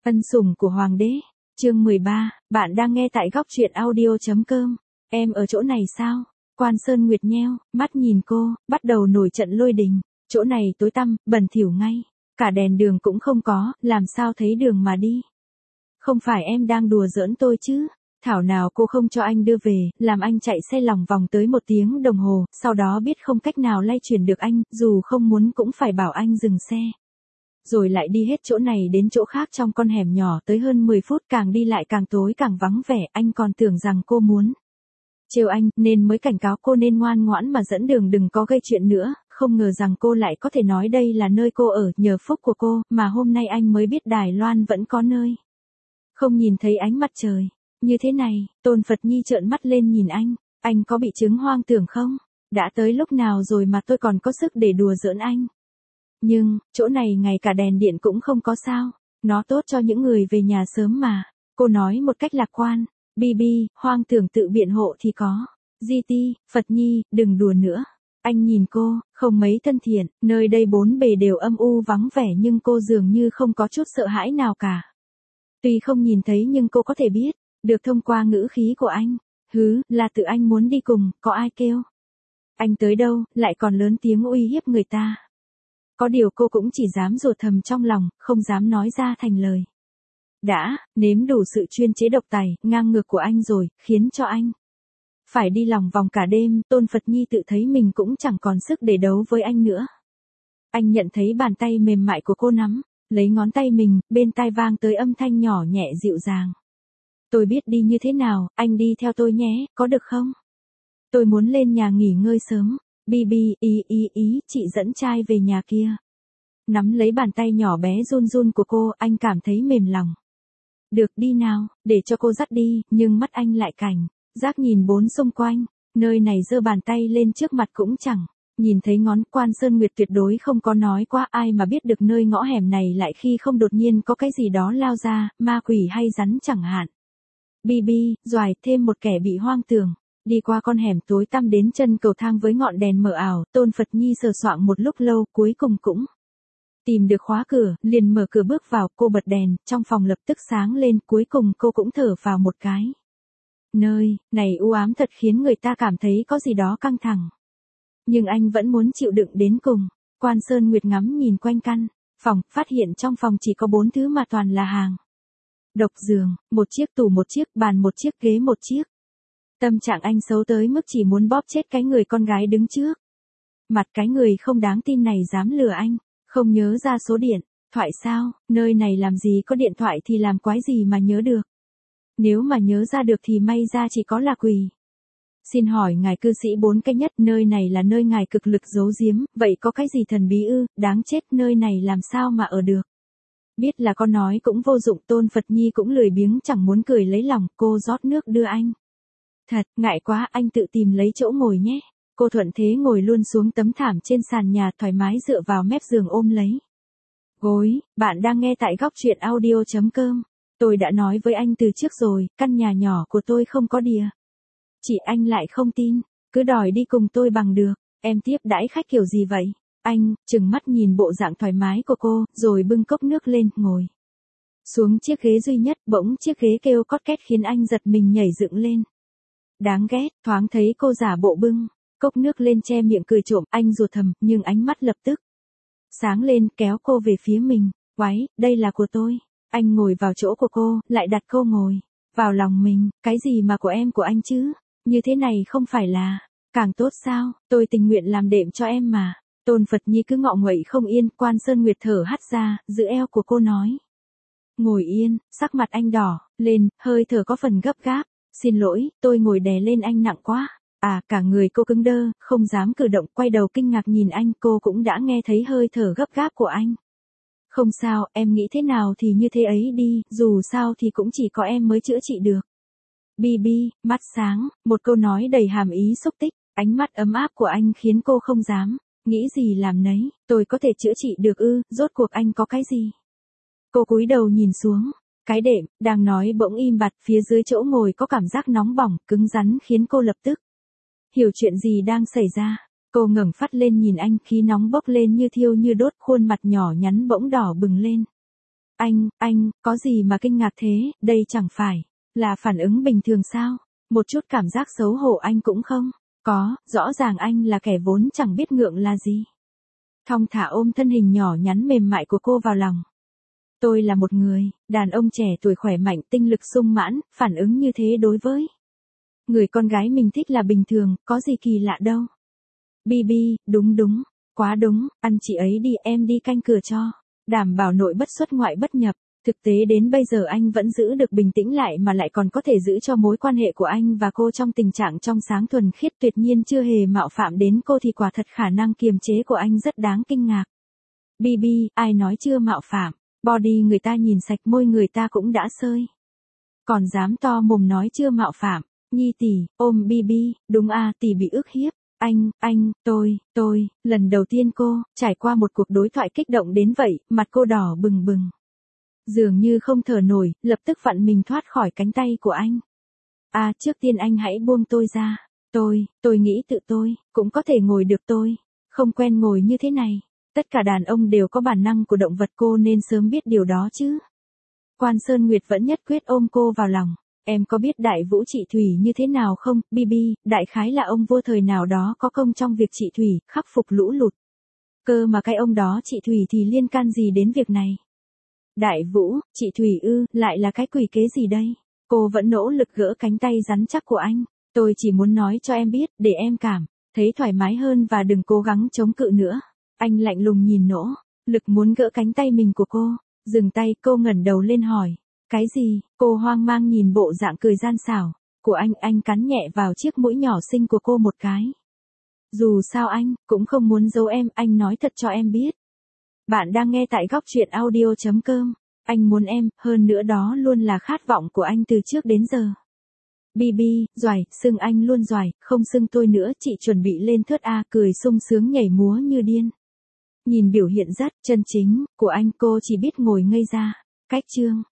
Ân sủng của Hoàng đế. Chương 13, bạn đang nghe tại góc truyện audio.com. Em ở chỗ này sao? Quan Sơn Nguyệt nheo, mắt nhìn cô, bắt đầu nổi trận lôi đình. Chỗ này tối tăm, bẩn thỉu ngay. Cả đèn đường cũng không có, làm sao thấy đường mà đi? Không phải em đang đùa giỡn tôi chứ? Thảo nào cô không cho anh đưa về, làm anh chạy xe lòng vòng tới 1 tiếng đồng hồ, sau đó biết không cách nào lay chuyển được anh, dù không muốn cũng phải bảo anh dừng xe. Rồi lại đi hết chỗ này đến chỗ khác trong con hẻm nhỏ tới hơn 10 phút, càng đi lại càng tối càng vắng vẻ, anh còn tưởng rằng cô muốn trêu anh, nên mới cảnh cáo cô nên ngoan ngoãn mà dẫn đường đừng có gây chuyện nữa, không ngờ rằng cô lại có thể nói đây là nơi cô ở, nhờ phúc của cô, mà hôm nay anh mới biết Đài Loan vẫn có nơi không nhìn thấy ánh mặt trời như thế này. Tôn Phật Nhi trợn mắt lên nhìn anh có bị chứng hoang tưởng không? Đã tới lúc nào rồi mà tôi còn có sức để đùa giỡn anh? Nhưng, chỗ này ngay cả đèn điện cũng không có sao, nó tốt cho những người về nhà sớm mà. Cô nói một cách lạc quan. Bibi, hoang tưởng tự biện hộ thì có. GT, Phật Nhi, đừng đùa nữa. Anh nhìn cô, không mấy thân thiện, nơi đây bốn bề đều âm u vắng vẻ nhưng cô dường như không có chút sợ hãi nào cả. Tuy không nhìn thấy nhưng cô có thể biết được thông qua ngữ khí của anh. Là tự anh muốn đi cùng, có ai kêu anh tới đâu, lại còn lớn tiếng uy hiếp người ta. Có điều cô cũng chỉ dám rủa thầm trong lòng, không dám nói ra thành lời. Đã, nếm đủ sự chuyên chế độc tài, ngang ngược của anh rồi, khiến cho anh phải đi lòng vòng cả đêm. Tôn Phật Nhi tự thấy mình cũng chẳng còn sức để đấu với anh nữa. Anh nhận thấy bàn tay mềm mại của cô nắm lấy ngón tay mình, bên tai vang tới âm thanh nhỏ nhẹ dịu dàng. Tôi biết đi như thế nào, anh đi theo tôi nhé, có được không? Tôi muốn lên nhà nghỉ ngơi sớm. Bibi, ý, chị dẫn trai về nhà kia. Nắm lấy bàn tay nhỏ bé run run của cô, anh cảm thấy mềm lòng. Được, đi nào, để cho cô dắt đi, nhưng mắt anh lại cảnh giác nhìn bốn xung quanh, nơi này giơ bàn tay lên trước mặt cũng chẳng nhìn thấy ngón. Quan Sơn Nguyệt tuyệt đối không có nói qua, ai mà biết được nơi ngõ hẻm này lại khi không đột nhiên có cái gì đó lao ra, ma quỷ hay rắn chẳng hạn. Bibi, doài, thêm một kẻ bị hoang tưởng. Đi qua con hẻm tối tăm đến chân cầu thang với ngọn đèn mờ ảo, Tôn Phật Nhi sờ soạng một lúc lâu, cuối cùng cũng tìm được khóa cửa, liền mở cửa bước vào. Cô bật đèn, trong phòng lập tức sáng lên, cuối cùng cô cũng thở vào một cái. Nơi này u ám thật, khiến người ta cảm thấy có gì đó căng thẳng. Nhưng anh vẫn muốn chịu đựng đến cùng. Quan Sơn Nguyệt ngắm nhìn quanh căn phòng, phát hiện trong phòng chỉ có 4 thứ mà toàn là hàng độc: giường, một chiếc tủ, một chiếc bàn, một chiếc ghế, một chiếc. Tâm trạng anh xấu tới mức chỉ muốn bóp chết cái người con gái đứng trước mặt cái người không đáng tin này dám lừa anh. Không nhớ ra số điện thoại sao? Nơi này làm gì có điện thoại thì làm quái gì mà nhớ được. Nếu mà nhớ ra được thì may ra chỉ có là quỳ. Xin hỏi ngài cư sĩ 4 cái nhất, nơi này là nơi ngài cực lực giấu giếm, vậy có cái gì thần bí ư? Đáng chết, nơi này làm sao mà ở được? Biết là con nói cũng vô dụng. Tôn Phật Nhi cũng lười biếng chẳng muốn cười lấy lòng. Cô rót nước đưa anh. Thật, ngại quá, anh tự tìm lấy chỗ ngồi nhé. Cô thuận thế ngồi luôn xuống tấm thảm trên sàn nhà, thoải mái dựa vào mép giường ôm lấy gối. Bạn đang nghe tại góc truyện audio.com. Tôi đã nói với anh từ trước rồi, căn nhà nhỏ của tôi không có địa chỉ. Anh lại không tin, cứ đòi đi cùng tôi bằng được. Em tiếp đãi khách kiểu gì vậy? Anh trừng mắt nhìn bộ dạng thoải mái của cô, rồi bưng cốc nước lên, ngồi xuống chiếc ghế duy nhất. Bỗng chiếc ghế kêu cót két khiến anh giật mình nhảy dựng lên. Đáng ghét, thoáng thấy cô giả bộ bưng cốc nước lên che miệng cười trộm, anh rủa thầm, nhưng ánh mắt lập tức sáng lên, kéo cô về phía mình. Quái, đây là của tôi. Anh ngồi vào chỗ của cô, lại đặt cô ngồi vào lòng mình. Cái gì mà của em, của anh chứ? Như thế này không phải là càng tốt sao? Tôi tình nguyện làm đệm cho em mà. Tôn Phật Nhi cứ ngọ nguậy không yên. Quan Sơn Nguyệt thở hắt ra, giữ eo của cô nói. Ngồi yên. Sắc mặt anh đỏ lên, hơi thở có phần gấp gáp. Xin lỗi, tôi ngồi đè lên anh nặng quá. Cả người cô cứng đơ, không dám cử động, quay đầu kinh ngạc nhìn anh. Cô cũng đã nghe thấy hơi thở gấp gáp của anh. Không sao, em nghĩ thế nào thì như thế ấy đi, dù sao thì cũng chỉ có em mới chữa trị được. Bibi, mắt sáng, một câu nói đầy hàm ý xúc tích. Ánh mắt ấm áp của anh khiến cô không dám nghĩ gì làm nấy. Tôi có thể chữa trị được ư? Rốt cuộc anh có cái gì? Cô cúi đầu nhìn xuống cái đệm, đang nói bỗng im bặt. Phía dưới chỗ ngồi có cảm giác nóng bỏng, cứng rắn khiến cô lập tức hiểu chuyện gì đang xảy ra. Cô ngẩng phát lên nhìn anh, khí nóng bốc lên như thiêu như đốt, khuôn mặt nhỏ nhắn bỗng đỏ bừng lên. Anh, có gì mà kinh ngạc thế, đây chẳng phải là phản ứng bình thường sao? Một chút cảm giác xấu hổ anh cũng không có, rõ ràng anh là kẻ vốn chẳng biết ngượng là gì. Thong thả ôm thân hình nhỏ nhắn mềm mại của cô vào lòng. Tôi là một người đàn ông trẻ tuổi khỏe mạnh, tinh lực sung mãn, phản ứng như thế đối với người con gái mình thích là bình thường, có gì kỳ lạ đâu. Bibi, đúng, quá đúng, ăn chị ấy đi, em đi canh cửa cho. Đảm bảo nội bất xuất ngoại bất nhập. Thực tế đến bây giờ anh vẫn giữ được bình tĩnh lại mà lại còn có thể giữ cho mối quan hệ của anh và cô trong tình trạng trong sáng thuần khiết, tuyệt nhiên chưa hề mạo phạm đến cô thì quả thật khả năng kiềm chế của anh rất đáng kinh ngạc. Bibi, ai nói chưa mạo phạm, body người ta nhìn sạch, môi người ta cũng đã sơi. Còn dám to mồm nói chưa mạo phạm. Nhi tỷ, ôm Bibi, đúng à, tỷ bị ức hiếp. Tôi, lần đầu tiên cô trải qua một cuộc đối thoại kích động đến vậy, mặt cô đỏ bừng bừng. Dường như không thở nổi, lập tức vặn mình thoát khỏi cánh tay của anh. À, trước tiên anh hãy buông tôi ra. Tôi nghĩ tự tôi cũng có thể ngồi được, tôi không quen ngồi như thế này. Tất cả đàn ông đều có bản năng của động vật, cô nên sớm biết điều đó chứ. Quan Sơn Nguyệt vẫn nhất quyết ôm cô vào lòng. Em có biết đại vũ trị thủy như thế nào không, Bibi? Đại khái là ông vua thời nào đó có công trong việc trị thủy, khắc phục lũ lụt. Cơ mà cái ông đó trị thủy thì liên can gì đến việc này? Đại vũ, trị thủy ư, lại là cái quỷ kế gì đây? Cô vẫn nỗ lực gỡ cánh tay rắn chắc của anh. Tôi chỉ muốn nói cho em biết, để em cảm thấy thoải mái hơn và đừng cố gắng chống cự nữa. Anh lạnh lùng nhìn nỗ lực muốn gỡ cánh tay mình của cô. Dừng tay, cô ngẩng đầu lên hỏi. Cái gì? Cô hoang mang nhìn bộ dạng cười gian xảo của anh cắn nhẹ vào chiếc mũi nhỏ xinh của cô một cái. Dù sao anh cũng không muốn giấu em, anh nói thật cho em biết. Bạn đang nghe tại góc truyện audio.com. Anh muốn em, hơn nữa đó luôn là khát vọng của anh từ trước đến giờ. Bibi, doài, xưng anh luôn doài, không xưng tôi nữa, chị chuẩn bị lên thớt A, cười sung sướng nhảy múa như điên. Nhìn biểu hiện rất chân chính của anh, cô chỉ biết ngồi ngây ra. Cách chương